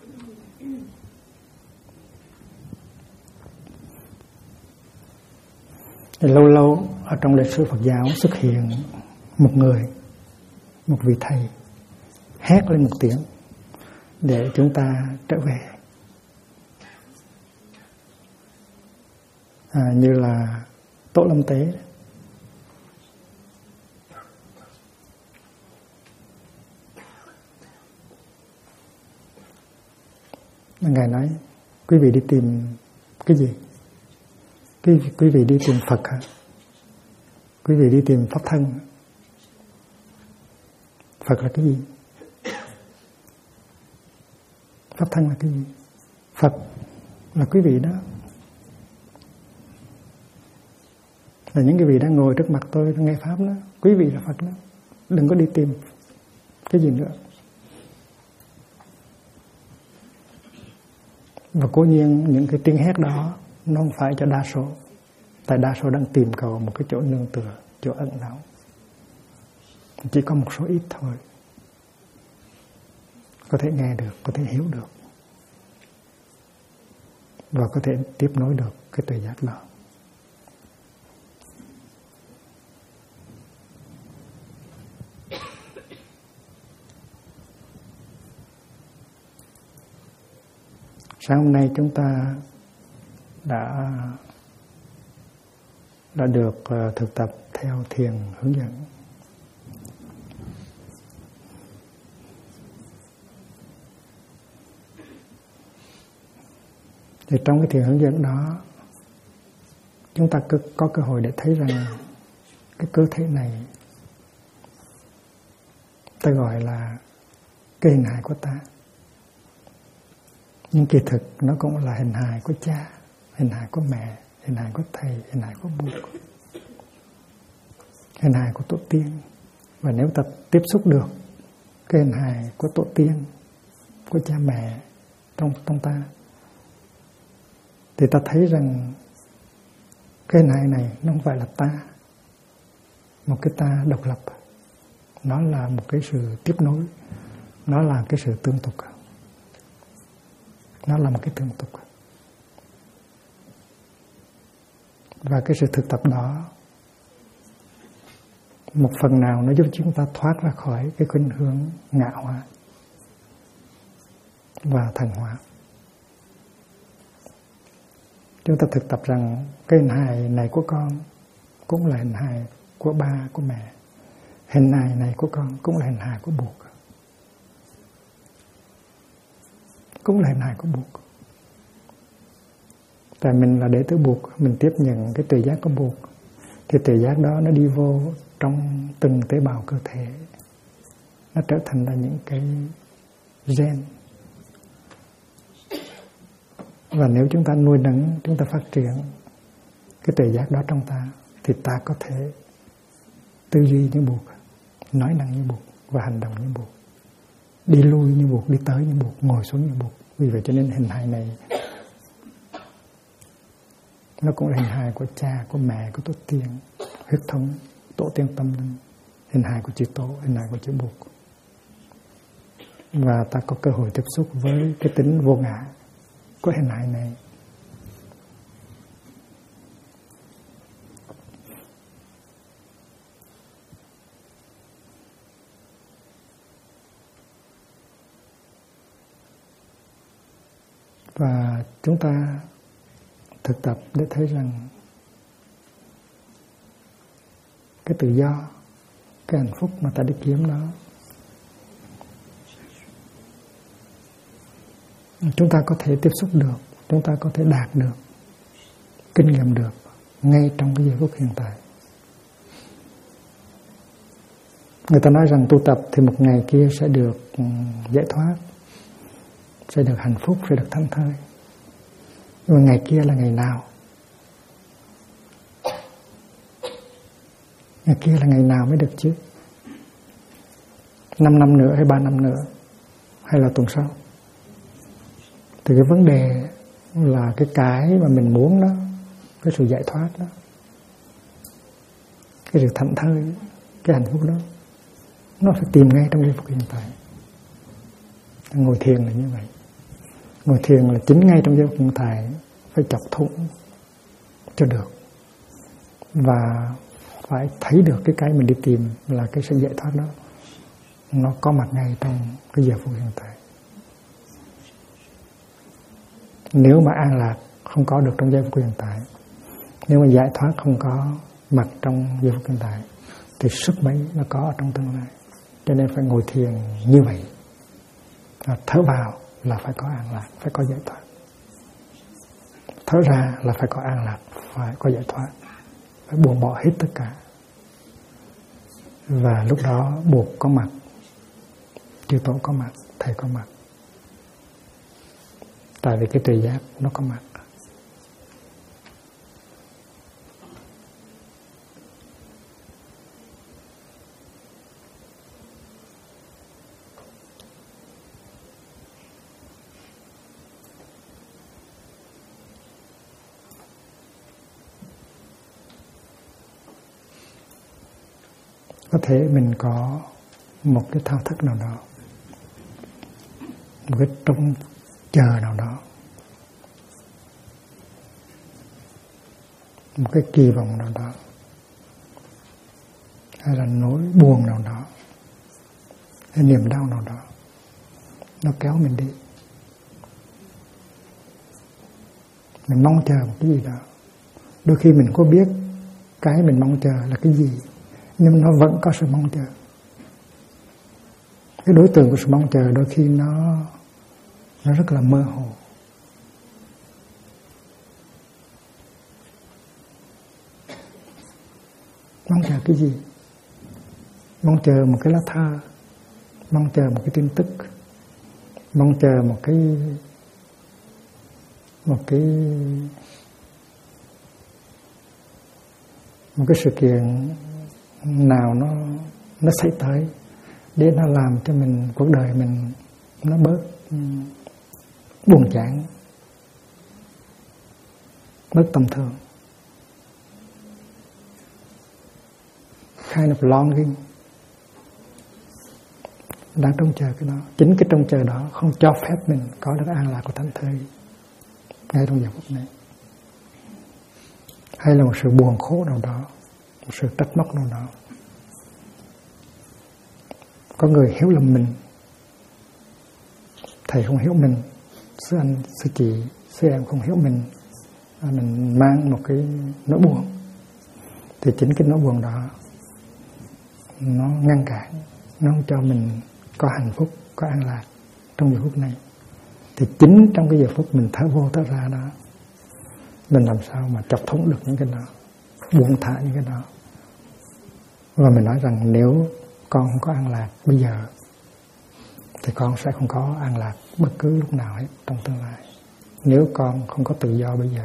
Thì lâu lâu ở trong lịch sử Phật giáo xuất hiện một người, một vị thầy hét lên một tiếng để chúng ta trở về. Như là Tổ Lâm Tế. Ngài nói, quý vị đi tìm cái gì? Quý vị đi tìm Phật hả? Quý vị đi tìm Pháp Thân. Phật là cái gì? Pháp Thân là cái gì? Phật là quý vị đó. Là những cái vị đang ngồi trước mặt tôi nghe Pháp đó. Quý vị là Phật đó. Đừng có đi tìm cái gì nữa. Và cố nhiên những cái tiếng hét đó nó không phải cho đa số. Tại đa số đang tìm cầu một cái chỗ nương tựa, chỗ ẩn náu. Chỉ có một số ít thôi có thể nghe được, có thể hiểu được, và có thể tiếp nối được cái tuệ giác đó. Sáng hôm nay chúng ta đã được thực tập theo thiền hướng dẫn. Thì trong cái thiền hướng dẫn đó, chúng ta có cơ hội để thấy rằng cái cơ thể này ta gọi là cái hình hài của ta. Nhưng kỳ thực nó cũng là hình hài của cha, hình hài của mẹ, hình hài của thầy, hình hài của Bụt, hình hài của tổ tiên. Và nếu ta tiếp xúc được cái hình hài của tổ tiên, của cha mẹ trong ta, thì ta thấy rằng cái hình hài này nó không phải là ta, một cái ta độc lập. Nó là một cái sự tiếp nối, nó là cái sự tương tục. Nó là một cái tương tục. Và cái sự thực tập đó, một phần nào nó giúp chúng ta thoát ra khỏi cái khuynh hướng ngã hóa và thần hóa. Chúng ta thực tập rằng cái hình hài này của con cũng là hình hài của ba, của mẹ. Hình hài này của con cũng là hình hài của Bụt, cũng là hình hài của Bụt. Tại mình là đệ tử Bụt, mình tiếp nhận cái tuệ giác của Bụt, thì tuệ giác đó nó đi vô trong từng tế bào cơ thể, nó trở thành ra những cái gen. Và nếu chúng ta nuôi nấng, chúng ta phát triển cái tuệ giác đó trong ta, thì ta có thể tư duy như Bụt, nói năng như Bụt và hành động như Bụt, đi lui như Bụt, đi tới như Bụt, ngồi xuống như Bụt. Vì vậy cho nên hình hài này nó cũng là hình hài của cha, của mẹ, của tổ tiên, huyết thống, tổ tiên tâm linh, hình hài của chư Tổ, hình hài của chư Bụt. Và ta có cơ hội tiếp xúc với cái tính vô ngã của hình hài này. Và chúng ta thực tập để thấy rằng cái tự do, cái hạnh phúc mà ta đi kiếm đó, chúng ta có thể tiếp xúc được, chúng ta có thể đạt được, kinh nghiệm được ngay trong cái giây phút hiện tại. Người ta nói rằng tu tập thì một ngày kia sẽ được giải thoát, sẽ được hạnh phúc, sẽ được thảnh thơi. Nhưng mà ngày kia là ngày nào? Ngày kia là ngày nào mới được chứ? 5 năm nữa hay 3 năm nữa? Hay là tuần sau? Thì cái vấn đề là cái mà mình muốn đó, cái sự giải thoát đó, cái sự thảnh thơi, cái hạnh phúc đó, nó phải tìm ngay trong giây phút hiện tại. Ngồi thiền là như vậy. Ngồi thiền là chính ngay trong giây phút hiện tại phải chọc thủng cho được, và phải thấy được cái mình đi tìm là cái sự giải thoát đó, nó có mặt ngay trong cái giờ phút hiện tại. Nếu mà an lạc không có được trong giây phút hiện tại, nếu mà giải thoát không có mặt trong giây phút hiện tại, thì sức mấy nó có ở trong tương lai. Cho nên phải ngồi thiền như vậy. Và thở vào là phải có an lạc, phải có giải thoát. Thở ra là phải có an lạc, phải có giải thoát. Phải buông bỏ hết tất cả. Và lúc đó Bụt có mặt, chư Tổ có mặt, Thầy có mặt. Tại vì cái tuệ giác nó có mặt. Có thể mình có một cái thao thức nào đó, một cái trông chờ nào đó, một cái kỳ vọng nào đó, hay là nỗi buồn nào đó, hay niềm đau nào đó, nó kéo mình đi. Mình mong chờ một cái gì đó. Đôi khi mình có biết cái mình mong chờ là cái gì, nhưng nó vẫn có sự mong chờ. Cái đối tượng của sự mong chờ đôi khi nó rất là mơ hồ. Mong chờ cái gì? Mong chờ một cái lá thơ, mong chờ một cái tin tức, mong chờ một cái sự kiện nào nó xảy tới để nó làm cho mình, cuộc đời mình nó bớt buồn chán, bớt tầm thường. Kind of longing, đang trông chờ cái đó. Chính cái trông chờ đó không cho phép mình có được an lạc của thảnh thơi ngay trong giờ phút này. Hay là một sự buồn khổ nào đó, một sự trách móc nào đó. Có người hiểu lầm mình, thầy không hiểu mình, sư anh, sư chị, sư em không hiểu mình, mình mang một cái nỗi buồn, thì chính cái nỗi buồn đó nó ngăn cản, nó không cho mình có hạnh phúc, có an lạc trong giờ phút này. Thì chính trong cái giờ phút mình thở vô thở ra đó, mình làm sao mà chọc thủng được những cái đó, buông thả những cái đó. Và mình nói rằng nếu con không có an lạc bây giờ thì con sẽ không có an lạc bất cứ lúc nào hết trong tương lai. Nếu con không có tự do bây giờ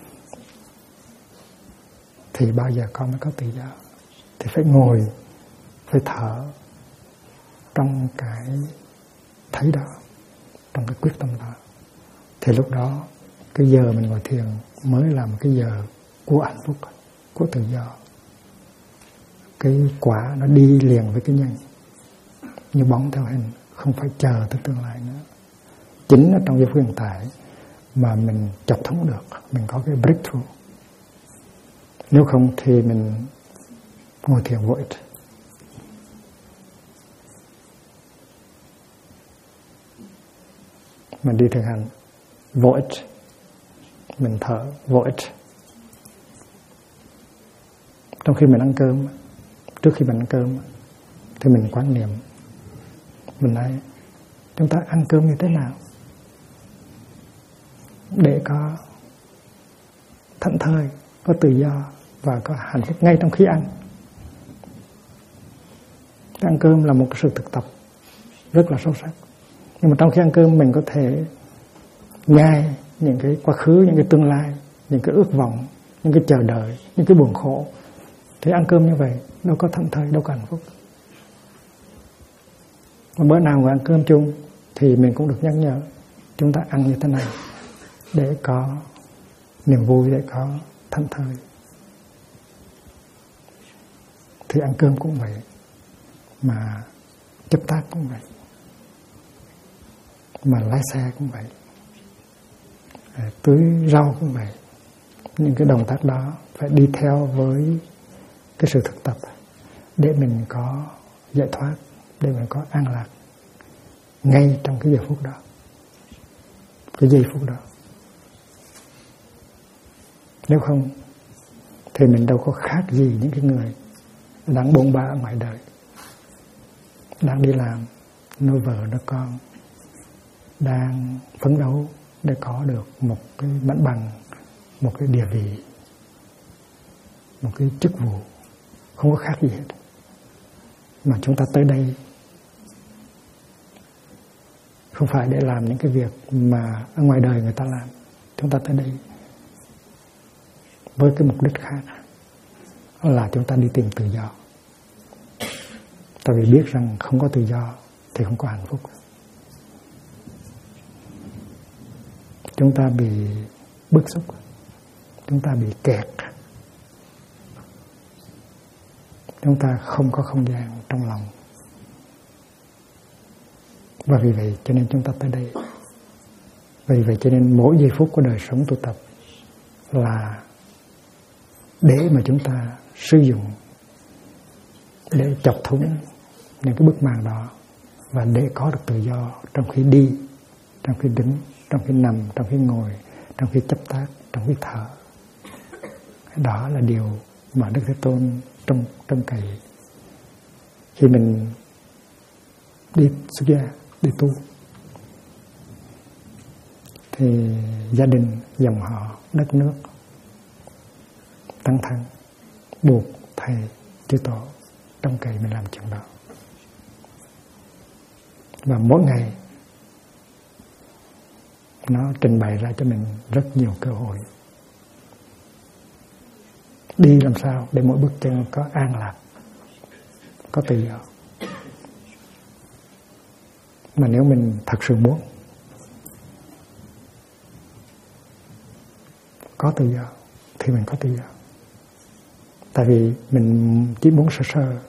thì bao giờ con mới có tự do? Thì phải ngồi, phải thở trong cái thấy đó, trong cái quyết tâm đó. Thì lúc đó cái giờ mình ngồi thiền mới là một cái giờ của hạnh phúc, của tự do. Cái quả nó đi liền với cái nhân, như bóng theo hình, không phải chờ tới tương lai nữa. Chính ở trong giây phút hiện tại mà mình chọc thủng được, mình có cái breakthrough. Nếu không thì mình ngồi thiền vô ích. Mình đi thực hành vô ích, mình thở vô ích. Trong khi mình ăn cơm, trước khi mình ăn cơm thì mình quán niệm, mình nói chúng ta ăn cơm như thế nào để có thảnh thơi, có tự do và có hạnh phúc ngay trong khi ăn. Ăn cơm là một sự thực tập rất là sâu sắc. Nhưng mà trong khi ăn cơm mình có thể nhai những cái quá khứ, những cái tương lai, những cái ước vọng, những cái chờ đợi, những cái buồn khổ. Thì ăn cơm như vậy đâu có thảnh thơi, đâu có hạnh phúc. Và bữa nào ngồi ăn cơm chung thì mình cũng được nhắc nhở chúng ta ăn như thế này để có niềm vui, để có thảnh thơi. Thì ăn cơm cũng vậy, mà chấp tác cũng vậy, mà lái xe cũng vậy, tưới rau cũng vậy. Những cái động tác đó phải đi theo với cái sự thực tập để mình có giải thoát, để mình có an lạc ngay trong cái giờ phút đó, cái giây phút đó. Nếu không thì mình đâu có khác gì những cái người đang bôn ba ở ngoài đời, đang đi làm, nuôi vợ nuôi con, đang phấn đấu để có được một cái mặt bằng, một cái địa vị, một cái chức vụ, không có khác gì hết. Mà chúng ta tới đây không phải để làm những cái việc mà ở ngoài đời người ta làm. Chúng ta tới đây với cái mục đích khác, là chúng ta đi tìm tự do. Tại vì biết rằng không có tự do thì không có hạnh phúc. Chúng ta bị bức xúc, chúng ta bị kẹt, chúng ta không có không gian trong lòng. Và vì vậy cho nên chúng ta tới đây. Vì vậy cho nên mỗi giây phút của đời sống tu tập là để mà chúng ta sử dụng, để chọc thủng những cái bức màn đó, và để có được tự do trong khi đi, trong khi đứng, trong khi nằm, trong khi ngồi, trong khi chấp tác, trong khi thở. Đó là điều mà Đức Thế Tôn trông cậy khi mình đi xuất gia, đi tu. Thì gia đình, dòng họ, đất nước, tăng thân buộc thầy chư tổ trông cậy mình làm chuyện đó. Và mỗi ngày nó trình bày ra cho mình rất nhiều cơ hội. Đi làm sao để mỗi bước chân có an lạc, có tự do. Mà nếu mình thật sự muốn có tự do thì mình có tự do. Tại vì mình chỉ muốn sơ sơ.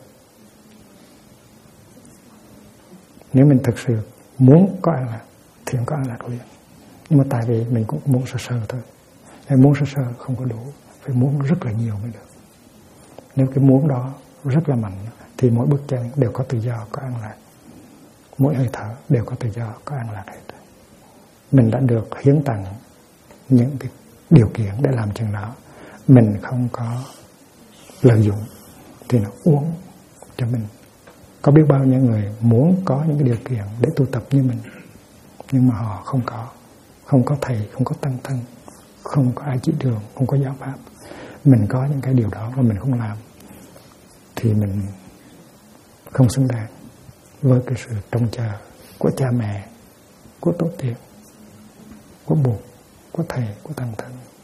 Nếu mình thực sự muốn có an lạc thì không có an lạc liền. Nhưng mà tại vì mình cũng muốn sơ sơ thôi. Nên muốn sơ sơ không có đủ, phải muốn rất là nhiều mới được. Nếu cái muốn đó rất là mạnh thì mỗi bước chân đều có tự do, có an lạc. Mỗi hơi thở đều có tự do, có an lạc hết. Mình đã được hiến tặng những cái điều kiện để làm chuyện đó. Mình không có lợi dụng thì nó uống cho mình. Có biết bao nhiêu người muốn có những cái điều kiện để tu tập như mình, nhưng mà họ không có thầy, không có tăng thân, không có ai chỉ đường, không có giáo pháp. Mình có những cái điều đó mà mình không làm thì mình không xứng đáng với cái sự trông chờ của cha mẹ, của tổ tiên, của Bụt, của thầy, của tăng thân.